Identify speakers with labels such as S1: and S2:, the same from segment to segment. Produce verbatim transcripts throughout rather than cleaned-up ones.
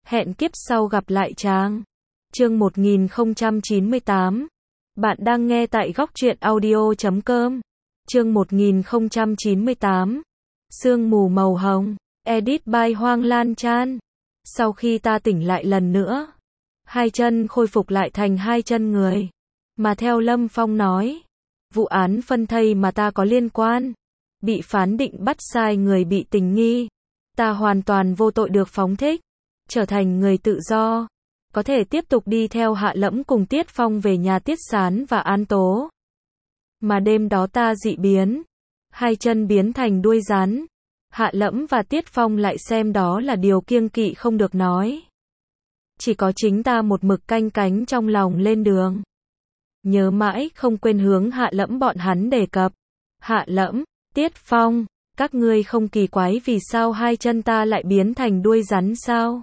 S1: Hẹn kiếp sau gặp lại chàng. Chương một nghìn không trăm chín mươi tám. Bạn đang nghe tại góc truyện audio chấm com. Chương một nghìn không trăm chín mươi tám. Sương mù màu hồng. Edit by Hoang Lan Chan. Sau khi ta tỉnh lại lần nữa, hai chân khôi phục lại thành hai chân người. Mà theo Lâm Phong nói, vụ án phân thây mà ta có liên quan, bị phán định bắt sai người bị tình nghi. Ta hoàn toàn vô tội được phóng thích, trở thành người tự do, có thể tiếp tục đi theo Hạ Lẫm cùng Tiết Phong về nhà Tiết Sán và An Tố. Mà đêm đó ta dị biến, hai chân biến thành đuôi rắn. Hạ Lẫm và Tiết Phong lại xem đó là điều kiêng kỵ không được nói. Chỉ có chính ta một mực canh cánh trong lòng lên đường. Nhớ mãi không quên hướng Hạ Lẫm bọn hắn đề cập. Hạ Lẫm, Tiết Phong, các ngươi không kỳ quái vì sao hai chân ta lại biến thành đuôi rắn sao?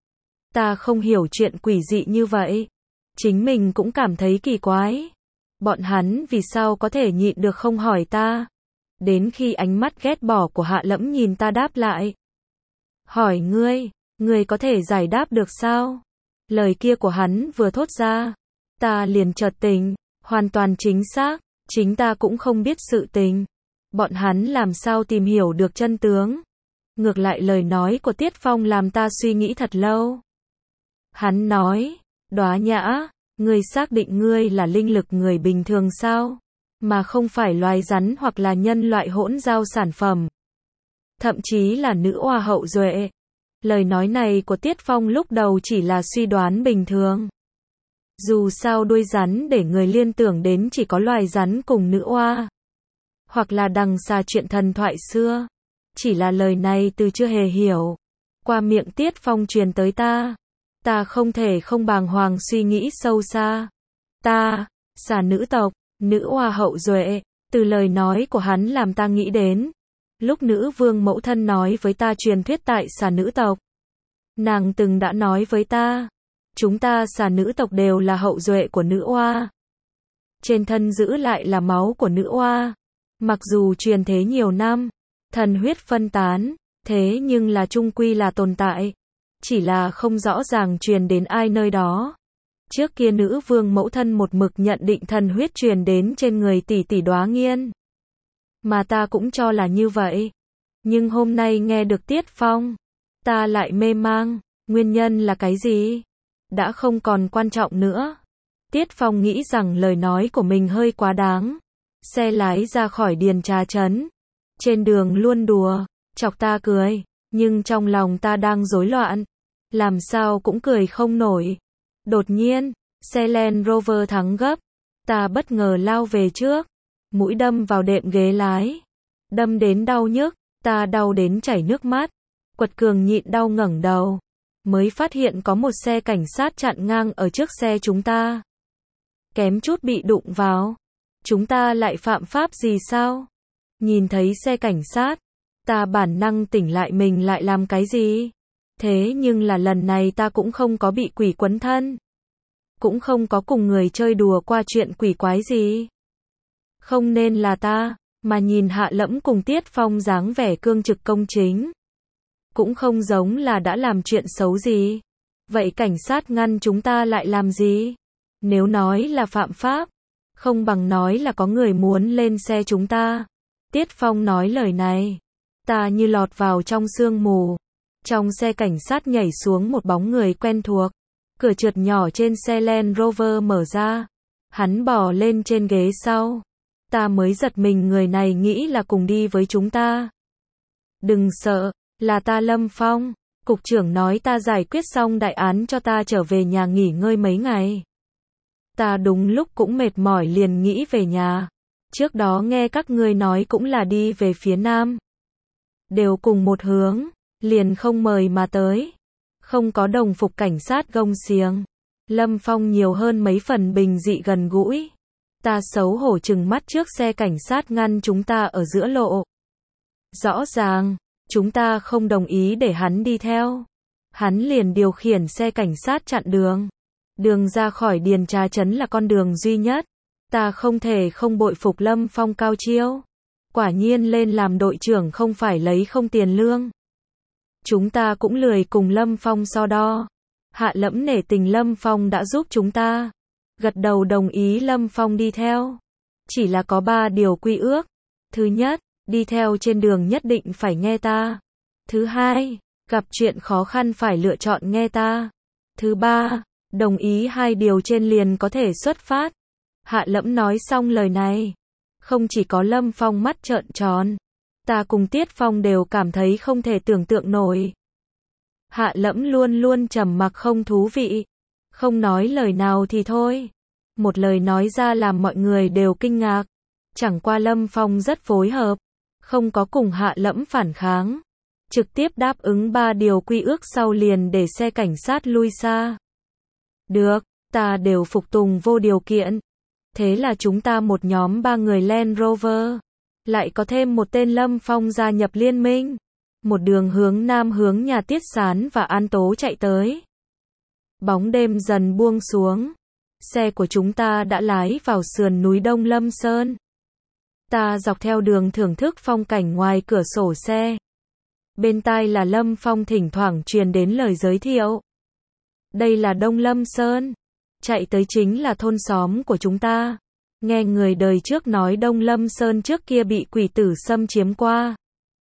S1: Ta không hiểu chuyện quỷ dị như vậy. Chính mình cũng cảm thấy kỳ quái. Bọn hắn vì sao có thể nhịn được không hỏi ta. Đến khi ánh mắt ghét bỏ của Hạ Lẫm nhìn ta đáp lại. Hỏi ngươi, ngươi có thể giải đáp được sao? Lời kia của hắn vừa thốt ra, ta liền chợt tỉnh, hoàn toàn chính xác, chính ta cũng không biết sự tình. Bọn hắn làm sao tìm hiểu được chân tướng? Ngược lại lời nói của Tiết Phong làm ta suy nghĩ thật lâu. Hắn nói, Đóa Nhã, ngươi xác định ngươi là linh lực người bình thường sao? Mà không phải loài rắn hoặc là nhân loại hỗn giao sản phẩm. Thậm chí là nữ oa hậu duệ. Lời nói này của Tiết Phong lúc đầu chỉ là suy đoán bình thường. Dù sao đuôi rắn để người liên tưởng đến chỉ có loài rắn cùng nữ oa. Hoặc là đằng xa chuyện thần thoại xưa. Chỉ là lời này từ chưa hề hiểu. Qua miệng Tiết Phong truyền tới ta. Ta không thể không bàng hoàng suy nghĩ sâu xa. Ta, xà nữ tộc, nữ oa hậu duệ, từ lời nói của hắn làm ta nghĩ đến. Lúc nữ vương mẫu thân nói với ta truyền thuyết tại xà nữ tộc. Nàng từng đã nói với ta, chúng ta xà nữ tộc đều là hậu duệ của nữ oa. Trên thân giữ lại là máu của nữ oa. Mặc dù truyền thế nhiều năm, thần huyết phân tán, thế nhưng là chung quy là tồn tại. Chỉ là không rõ ràng truyền đến ai nơi đó. Trước kia nữ vương mẫu thân một mực nhận định thần huyết truyền đến trên người tỷ tỷ Đóa Nghiên. Mà ta cũng cho là như vậy. Nhưng hôm nay nghe được Tiết Phong, ta lại mê mang, nguyên nhân là cái gì? Đã không còn quan trọng nữa. Tiết Phong nghĩ rằng lời nói của mình hơi quá đáng. Xe lái ra khỏi Điền Trà Trấn. Trên đường luôn đùa, chọc ta cười. Nhưng trong lòng ta đang rối loạn. Làm sao cũng cười không nổi. Đột nhiên, xe Land Rover thắng gấp. Ta bất ngờ lao về trước. Mũi đâm vào đệm ghế lái. Đâm đến đau nhức. Ta đau đến chảy nước mắt. Quật cường nhịn đau ngẩng đầu. Mới phát hiện có một xe cảnh sát chặn ngang ở trước xe chúng ta. Kém chút bị đụng vào. Chúng ta lại phạm pháp gì sao? Nhìn thấy xe cảnh sát. Ta bản năng tỉnh lại mình lại làm cái gì? Thế nhưng là lần này ta cũng không có bị quỷ quấn thân. Cũng không có cùng người chơi đùa qua chuyện quỷ quái gì. Không nên là ta, mà nhìn Hạ Lẫm cùng Tiết Phong dáng vẻ cương trực công chính. Cũng không giống là đã làm chuyện xấu gì. Vậy cảnh sát ngăn chúng ta lại làm gì? Nếu nói là phạm pháp, không bằng nói là có người muốn lên xe chúng ta. Tiết Phong nói lời này. Ta như lọt vào trong sương mù. Trong xe cảnh sát nhảy xuống một bóng người quen thuộc. Cửa trượt nhỏ trên xe Land Rover mở ra. Hắn bò lên trên ghế sau. Ta mới giật mình người này nghĩ là cùng đi với chúng ta. Đừng sợ, là ta Lâm Phong. Cục trưởng nói ta giải quyết xong đại án cho ta trở về nhà nghỉ ngơi mấy ngày. Ta đúng lúc cũng mệt mỏi liền nghĩ về nhà. Trước đó nghe các ngươi nói cũng là đi về phía nam. Đều cùng một hướng, liền không mời mà tới. Không có đồng phục cảnh sát gông xiềng. Lâm Phong nhiều hơn mấy phần bình dị gần gũi. Ta xấu hổ trừng mắt trước xe cảnh sát ngăn chúng ta ở giữa lộ. Rõ ràng, chúng ta không đồng ý để hắn đi theo. Hắn liền điều khiển xe cảnh sát chặn đường. Đường ra khỏi Điền Trà Trấn là con đường duy nhất. Ta không thể không bội phục Lâm Phong cao chiêu. Quả nhiên lên làm đội trưởng không phải lấy không tiền lương. Chúng ta cũng lười cùng Lâm Phong so đo. Hạ Lẫm nể tình Lâm Phong đã giúp chúng ta. Gật đầu đồng ý Lâm Phong đi theo. Chỉ là có ba điều quy ước. Thứ nhất, đi theo trên đường nhất định phải nghe ta. Thứ hai, gặp chuyện khó khăn phải lựa chọn nghe ta. Thứ ba, đồng ý hai điều trên liền có thể xuất phát. Hạ Lẫm nói xong lời này. Không chỉ có Lâm Phong mắt trợn tròn. Ta cùng Tiết Phong đều cảm thấy không thể tưởng tượng nổi. Hạ Lẫm luôn luôn trầm mặc không thú vị. Không nói lời nào thì thôi. Một lời nói ra làm mọi người đều kinh ngạc. Chẳng qua Lâm Phong rất phối hợp. Không có cùng Hạ Lẫm phản kháng. Trực tiếp đáp ứng ba điều quy ước sau liền để xe cảnh sát lui xa. Được, ta đều phục tùng vô điều kiện. Thế là chúng ta một nhóm ba người Land Rover. Lại có thêm một tên Lâm Phong gia nhập liên minh. Một đường hướng nam hướng nhà Tiết Sán và An Tố chạy tới. Bóng đêm dần buông xuống. Xe của chúng ta đã lái vào sườn núi Đông Lâm Sơn. Ta dọc theo đường thưởng thức phong cảnh ngoài cửa sổ xe. Bên tai là Lâm Phong thỉnh thoảng truyền đến lời giới thiệu. Đây là Đông Lâm Sơn. Chạy tới chính là thôn xóm của chúng ta. Nghe người đời trước nói Đông Lâm Sơn trước kia bị quỷ tử xâm chiếm qua.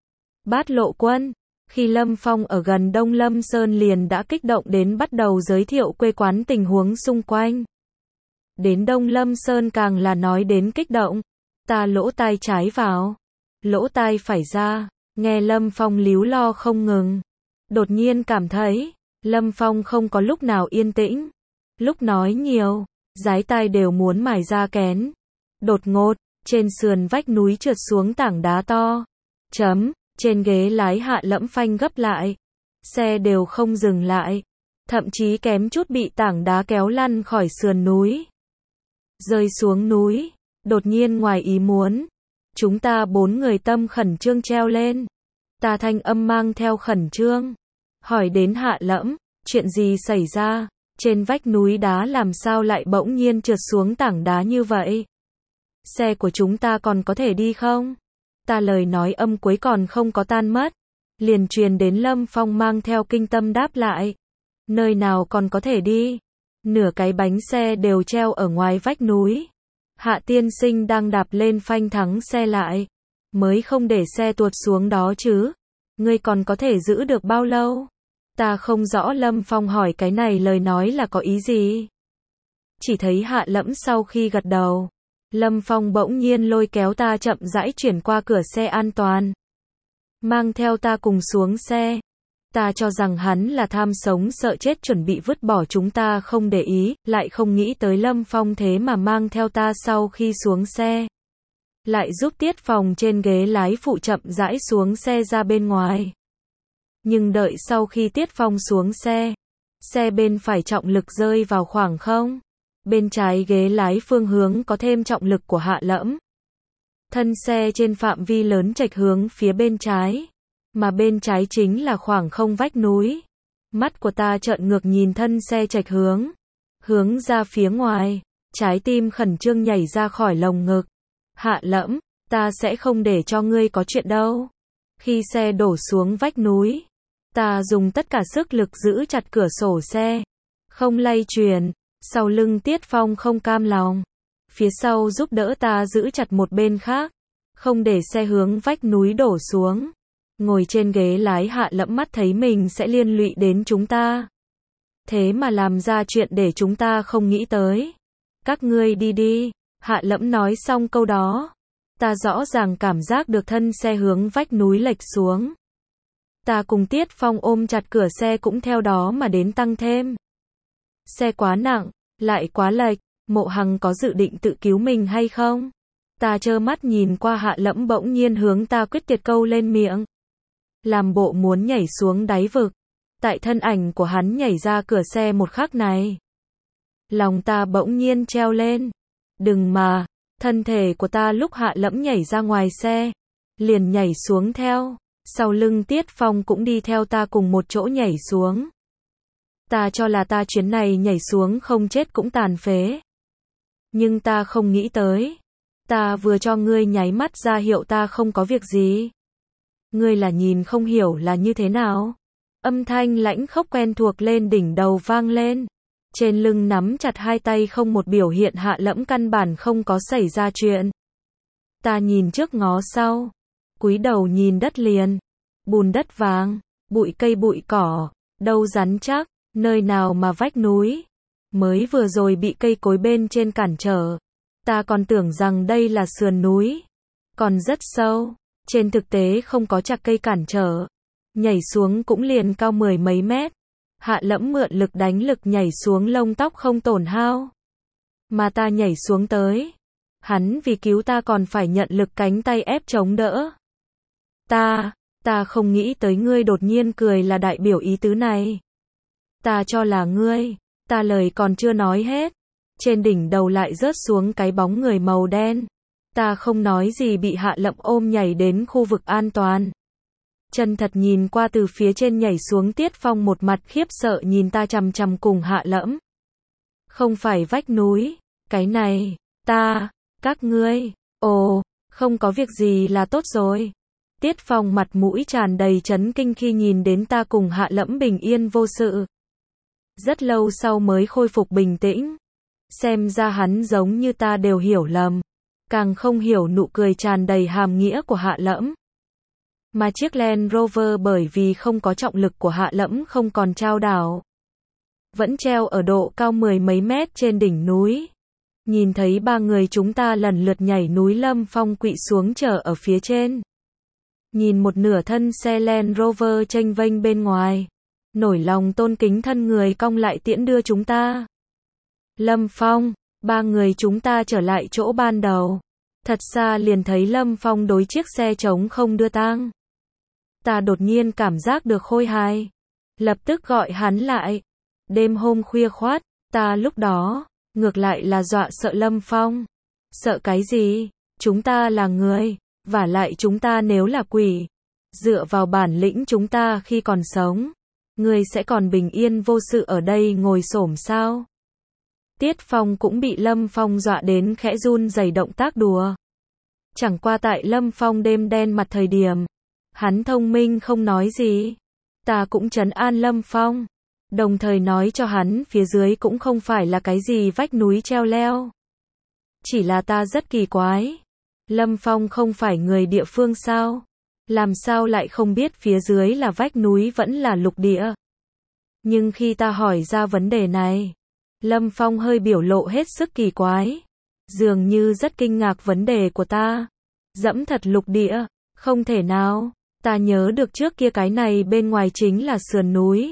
S1: Bát Lộ Quân, khi Lâm Phong ở gần Đông Lâm Sơn liền đã kích động đến bắt đầu giới thiệu quê quán tình huống xung quanh. Đến Đông Lâm Sơn càng là nói đến kích động. Ta lỗ tai trái vào, lỗ tai phải ra, nghe Lâm Phong líu lo không ngừng. Đột nhiên cảm thấy, Lâm Phong không có lúc nào yên tĩnh. Lúc nói nhiều, dái tai đều muốn mài ra kén. Đột ngột, trên sườn vách núi trượt xuống tảng đá to. Chấm, trên ghế lái Hạ Lẫm phanh gấp lại. Xe đều không dừng lại. Thậm chí kém chút bị tảng đá kéo lăn khỏi sườn núi. Rơi xuống núi, đột nhiên ngoài ý muốn. Chúng ta bốn người tâm khẩn trương treo lên. Ta thanh âm mang theo khẩn trương. Hỏi đến Hạ Lẫm, chuyện gì xảy ra? Trên vách núi đá làm sao lại bỗng nhiên trượt xuống tảng đá như vậy? Xe của chúng ta còn có thể đi không? Ta lời nói âm cuối còn không có tan mất. Liền truyền đến Lâm Phong mang theo kinh tâm đáp lại. Nơi nào còn có thể đi? Nửa cái bánh xe đều treo ở ngoài vách núi. Hạ tiên sinh đang đạp lên phanh thắng xe lại. Mới không để xe tuột xuống đó chứ. Ngươi còn có thể giữ được bao lâu? Ta không rõ Lâm Phong hỏi cái này lời nói là có ý gì. Chỉ thấy Hạ Lẫm sau khi gật đầu. Lâm Phong bỗng nhiên lôi kéo ta chậm rãi chuyển qua cửa xe an toàn. Mang theo ta cùng xuống xe. Ta cho rằng hắn là tham sống sợ chết chuẩn bị vứt bỏ chúng ta không để ý, lại không nghĩ tới Lâm Phong thế mà mang theo ta sau khi xuống xe. Lại giúp Tiết Phong trên ghế lái phụ chậm rãi xuống xe ra bên ngoài. Nhưng đợi sau khi Tiết Phong xuống xe, xe bên phải trọng lực rơi vào khoảng không. Bên trái ghế lái phương hướng có thêm trọng lực của Hạ Lẫm. Thân xe trên phạm vi lớn chệch hướng phía bên trái. Mà bên trái chính là khoảng không vách núi. Mắt của ta trợn ngược nhìn thân xe chệch hướng. Hướng ra phía ngoài. Trái tim khẩn trương nhảy ra khỏi lồng ngực. Hạ Lẫm, ta sẽ không để cho ngươi có chuyện đâu. Khi xe đổ xuống vách núi, ta dùng tất cả sức lực giữ chặt cửa sổ xe. Không lay chuyển. Sau lưng Tiết Phong không cam lòng. Phía sau giúp đỡ ta giữ chặt một bên khác. Không để xe hướng vách núi đổ xuống. Ngồi trên ghế lái Hạ Lẫm mắt thấy mình sẽ liên lụy đến chúng ta. Thế mà làm ra chuyện để chúng ta không nghĩ tới. Các ngươi đi đi. Hạ Lẫm nói xong câu đó. Ta rõ ràng cảm giác được thân xe hướng vách núi lệch xuống. Ta cùng Tiết Phong ôm chặt cửa xe cũng theo đó mà đến tăng thêm. Xe quá nặng, lại quá lệch, Mộ Hằng có dự định tự cứu mình hay không? Ta trơ mắt nhìn qua Hạ Lẫm bỗng nhiên hướng ta quyết tiệt câu lên miệng. Làm bộ muốn nhảy xuống đáy vực. Tại thân ảnh của hắn nhảy ra cửa xe một khắc này. Lòng ta bỗng nhiên treo lên. Đừng mà, thân thể của ta lúc Hạ Lẫm nhảy ra ngoài xe. Liền nhảy xuống theo. Sau lưng Tiết Phong cũng đi theo ta cùng một chỗ nhảy xuống. Ta cho là ta chuyến này nhảy xuống không chết cũng tàn phế. Nhưng ta không nghĩ tới. Ta vừa cho ngươi nháy mắt ra hiệu ta không có việc gì. Ngươi là nhìn không hiểu là như thế nào? Âm thanh lãnh khốc quen thuộc lên đỉnh đầu vang lên. Trên lưng nắm chặt hai tay không một biểu hiện Hạ Lẫm căn bản không có xảy ra chuyện. Ta nhìn trước ngó sau, cúi đầu nhìn đất liền, bùn đất vàng, bụi cây bụi cỏ, đâu rắn chắc, nơi nào mà vách núi. Mới vừa rồi bị cây cối bên trên cản trở, ta còn tưởng rằng đây là sườn núi, còn rất sâu, trên thực tế không có chạc cây cản trở, nhảy xuống cũng liền cao mười mấy mét. Hạ Lẫm mượn lực đánh lực nhảy xuống lông tóc không tổn hao. Mà ta nhảy xuống tới, hắn vì cứu ta còn phải nhận lực cánh tay ép chống đỡ. Ta, ta không nghĩ tới ngươi đột nhiên cười là đại biểu ý tứ này. Ta cho là ngươi, ta lời còn chưa nói hết. Trên đỉnh đầu lại rớt xuống cái bóng người màu đen. Ta không nói gì bị Hạ Lẫm ôm nhảy đến khu vực an toàn. Chân thật nhìn qua từ phía trên nhảy xuống Tiết Phong một mặt khiếp sợ nhìn ta chằm chằm cùng Hạ Lẫm. Không phải vách núi, cái này, ta, các ngươi, ồ, không có việc gì là tốt rồi. Tiết Phong mặt mũi tràn đầy chấn kinh khi nhìn đến ta cùng Hạ Lẫm bình yên vô sự. Rất lâu sau mới khôi phục bình tĩnh. Xem ra hắn giống như ta đều hiểu lầm. Càng không hiểu nụ cười tràn đầy hàm nghĩa của Hạ Lẫm. Mà chiếc Land Rover bởi vì không có trọng lực của Hạ Lẫm không còn chao đảo. Vẫn treo ở độ cao mười mấy mét trên đỉnh núi. Nhìn thấy ba người chúng ta lần lượt nhảy núi Lâm Phong quỵ xuống chờ ở phía trên. Nhìn một nửa thân xe Land Rover chênh vênh bên ngoài. Nổi lòng tôn kính thân người cong lại tiễn đưa chúng ta. Lâm Phong, ba người chúng ta trở lại chỗ ban đầu. Thật xa liền thấy Lâm Phong đối chiếc xe trống không đưa tang. Ta đột nhiên cảm giác được khôi hài. Lập tức gọi hắn lại. Đêm hôm khuya khoắt, ta lúc đó, ngược lại là dọa sợ Lâm Phong. Sợ cái gì? Chúng ta là người, vả lại chúng ta nếu là quỷ. Dựa vào bản lĩnh chúng ta khi còn sống. Người sẽ còn bình yên vô sự ở đây ngồi xổm sao? Tiết Phong cũng bị Lâm Phong dọa đến khẽ run rẩy động tác đùa. Chẳng qua tại Lâm Phong đêm đen mặt thời điểm. Hắn thông minh không nói gì. Ta cũng trấn an Lâm Phong. Đồng thời nói cho hắn phía dưới cũng không phải là cái gì vách núi treo leo. Chỉ là ta rất kỳ quái. Lâm Phong không phải người địa phương sao? Làm sao lại không biết phía dưới là vách núi vẫn là lục địa? Nhưng khi ta hỏi ra vấn đề này, Lâm Phong hơi biểu lộ hết sức kỳ quái. Dường như rất kinh ngạc vấn đề của ta. Dẫm thật lục địa, không thể nào. Ta nhớ được trước kia cái này bên ngoài chính là sườn núi.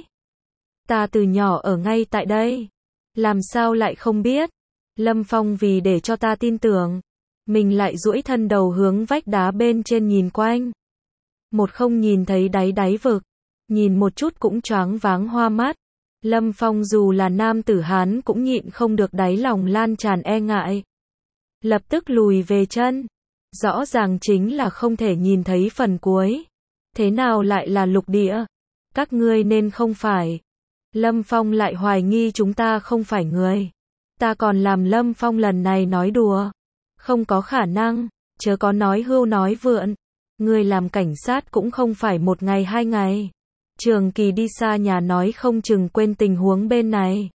S1: Ta từ nhỏ ở ngay tại đây. Làm sao lại không biết? Lâm Phong vì để cho ta tin tưởng. Mình lại duỗi thân đầu hướng vách đá bên trên nhìn quanh. Một không nhìn thấy đáy đáy vực. Nhìn một chút cũng choáng váng hoa mắt. Lâm Phong dù là nam tử Hán cũng nhịn không được đáy lòng lan tràn e ngại. Lập tức lùi về chân. Rõ ràng chính là không thể nhìn thấy phần cuối. Thế nào lại là lục địa? Các ngươi nên không phải. Lâm Phong lại hoài nghi chúng ta không phải người. Ta còn làm Lâm Phong lần này nói đùa. Không có khả năng, chớ có nói hưu nói vượn. Ngươi làm cảnh sát cũng không phải một ngày hai ngày. Trường kỳ đi xa nhà nói không chừng quên tình huống bên này.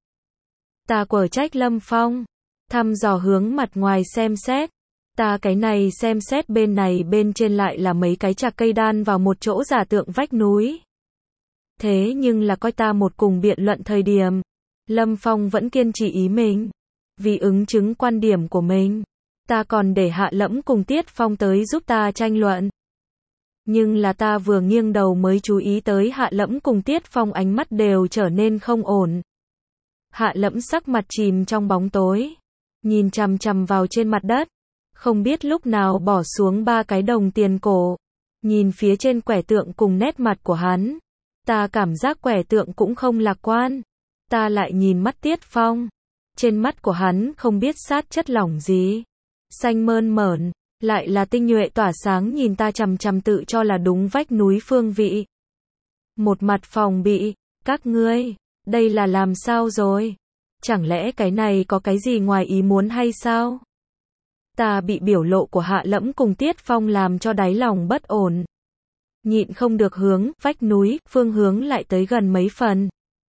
S1: Ta quở trách Lâm Phong. Thăm dò hướng mặt ngoài xem xét. Ta cái này xem xét bên này bên trên lại là mấy cái chạc cây đan vào một chỗ giả tượng vách núi. Thế nhưng là coi ta một cùng biện luận thời điểm. Lâm Phong vẫn kiên trì ý mình. Vì ứng chứng quan điểm của mình. Ta còn để Hạ Lẫm cùng Tiết Phong tới giúp ta tranh luận. Nhưng là ta vừa nghiêng đầu mới chú ý tới Hạ Lẫm cùng Tiết Phong ánh mắt đều trở nên không ổn. Hạ Lẫm sắc mặt chìm trong bóng tối. Nhìn chằm chằm vào trên mặt đất. Không biết lúc nào bỏ xuống ba cái đồng tiền cổ. Nhìn phía trên quẻ tượng cùng nét mặt của hắn. Ta cảm giác quẻ tượng cũng không lạc quan. Ta lại nhìn mắt Tiết Phong. Trên mắt của hắn không biết sát chất lỏng gì. Xanh mơn mởn. Lại là tinh nhuệ tỏa sáng nhìn ta chằm chằm tự cho là đúng vách núi phương vị. Một mặt phòng bị. Các ngươi. Đây là làm sao rồi? Chẳng lẽ cái này có cái gì ngoài ý muốn hay sao? Ta bị biểu lộ của Hạ Lẫm cùng Tiết Phong làm cho đáy lòng bất ổn. nhịn không được hướng, vách núi, phương hướng lại tới gần mấy phần.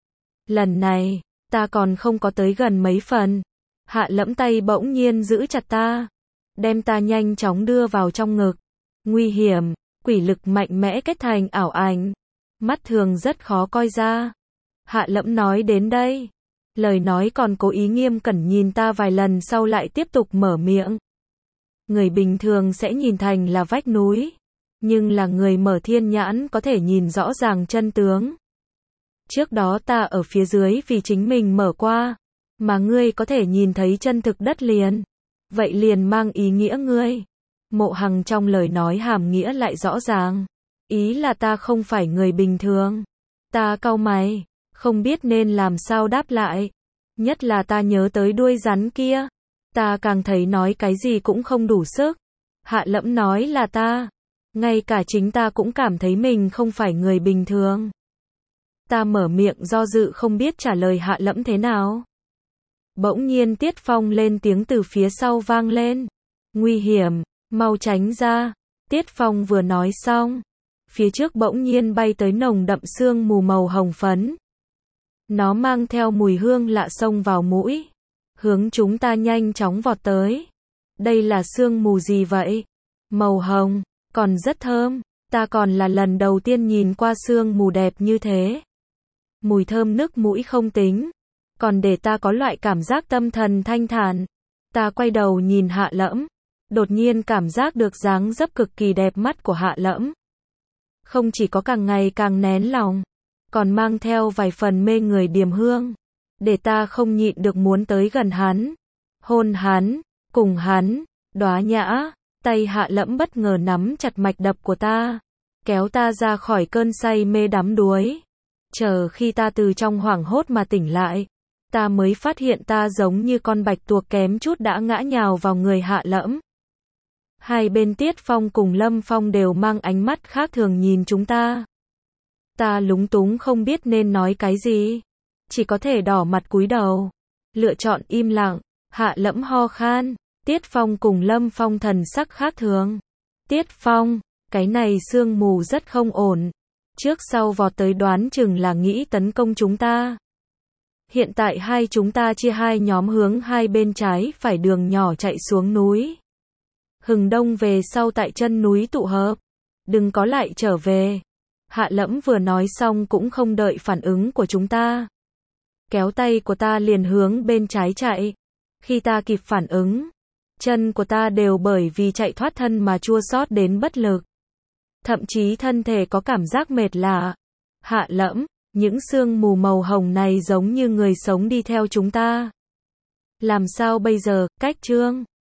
S1: Lần này, ta còn không có tới gần mấy phần. Hạ Lẫm tay bỗng nhiên giữ chặt ta, đem ta nhanh chóng đưa vào trong ngực. Nguy hiểm, quỷ lực mạnh mẽ kết thành ảo ảnh. Mắt thường rất khó coi ra. Hạ Lẫm nói đến đây. Lời nói còn cố ý nghiêm cẩn nhìn ta vài lần sau lại tiếp tục mở miệng. Người bình thường sẽ nhìn thành là vách núi. Nhưng là người mở thiên nhãn có thể nhìn rõ ràng chân tướng. Trước đó ta ở phía dưới vì chính mình mở qua. Mà ngươi có thể nhìn thấy chân thực đất liền. Vậy liền mang ý nghĩa ngươi. Mộ Hằng trong lời nói hàm nghĩa lại rõ ràng. Ý là ta không phải người bình thường. Ta cau mày, không biết nên làm sao đáp lại. Nhất là ta nhớ tới đuôi rắn kia. Ta càng thấy nói cái gì cũng không đủ sức. Hạ Lẫm nói là ta. Ngay cả chính ta cũng cảm thấy mình không phải người bình thường. Ta mở miệng do dự không biết trả lời Hạ Lẫm thế nào. Bỗng nhiên Tiết Phong lên tiếng từ phía sau vang lên. Nguy hiểm, mau tránh ra. Tiết Phong vừa nói xong. Phía trước bỗng nhiên bay tới nồng đậm sương mù màu hồng phấn. Nó mang theo mùi hương lạ xông vào mũi. Hướng chúng ta nhanh chóng vọt tới. Đây là sương mù gì vậy? Màu hồng, còn rất thơm. Ta còn là lần đầu tiên nhìn qua sương mù đẹp như thế. Mùi thơm nức mũi không tính. Còn để ta có loại cảm giác tâm thần thanh thản. Ta quay đầu nhìn Hạ Lẫm. Đột nhiên cảm giác được dáng dấp cực kỳ đẹp mắt của Hạ Lẫm. Không chỉ có càng ngày càng nén lòng. Còn mang theo vài phần mê người điềm hương. Để ta không nhịn được muốn tới gần hắn. Hôn hắn, cùng hắn, đóa nhã. Tay Hạ Lẫm bất ngờ nắm chặt mạch đập của ta. Kéo ta ra khỏi cơn say mê đắm đuối. Chờ khi ta từ trong hoảng hốt mà tỉnh lại. Ta mới phát hiện ta giống như con bạch tuộc kém chút đã ngã nhào vào người Hạ Lẫm. Hai bên Tiết Phong cùng Lâm Phong đều mang ánh mắt khác thường nhìn chúng ta. Ta lúng túng không biết nên nói cái gì. Chỉ có thể đỏ mặt cúi đầu. Lựa chọn im lặng. Hạ Lẫm ho khan. Tiết Phong cùng Lâm Phong thần sắc khác thường. Tiết Phong, cái này sương mù rất không ổn. Trước sau vọt tới đoán chừng là nghĩ tấn công chúng ta. Hiện tại hai chúng ta chia hai nhóm hướng hai bên trái phải đường nhỏ chạy xuống núi. Hừng đông về sau tại chân núi tụ hợp. Đừng có lại trở về. Hạ Lẫm vừa nói xong cũng không đợi phản ứng của chúng ta. Kéo tay của ta liền hướng bên trái chạy. Khi ta kịp phản ứng, chân của ta đều bởi vì chạy thoát thân mà chua xót đến bất lực. Thậm chí thân thể có cảm giác mệt lạ. Hạ Lẫm, những sương mù màu hồng này giống như người sống đi theo chúng ta. Làm sao bây giờ, cách Trương?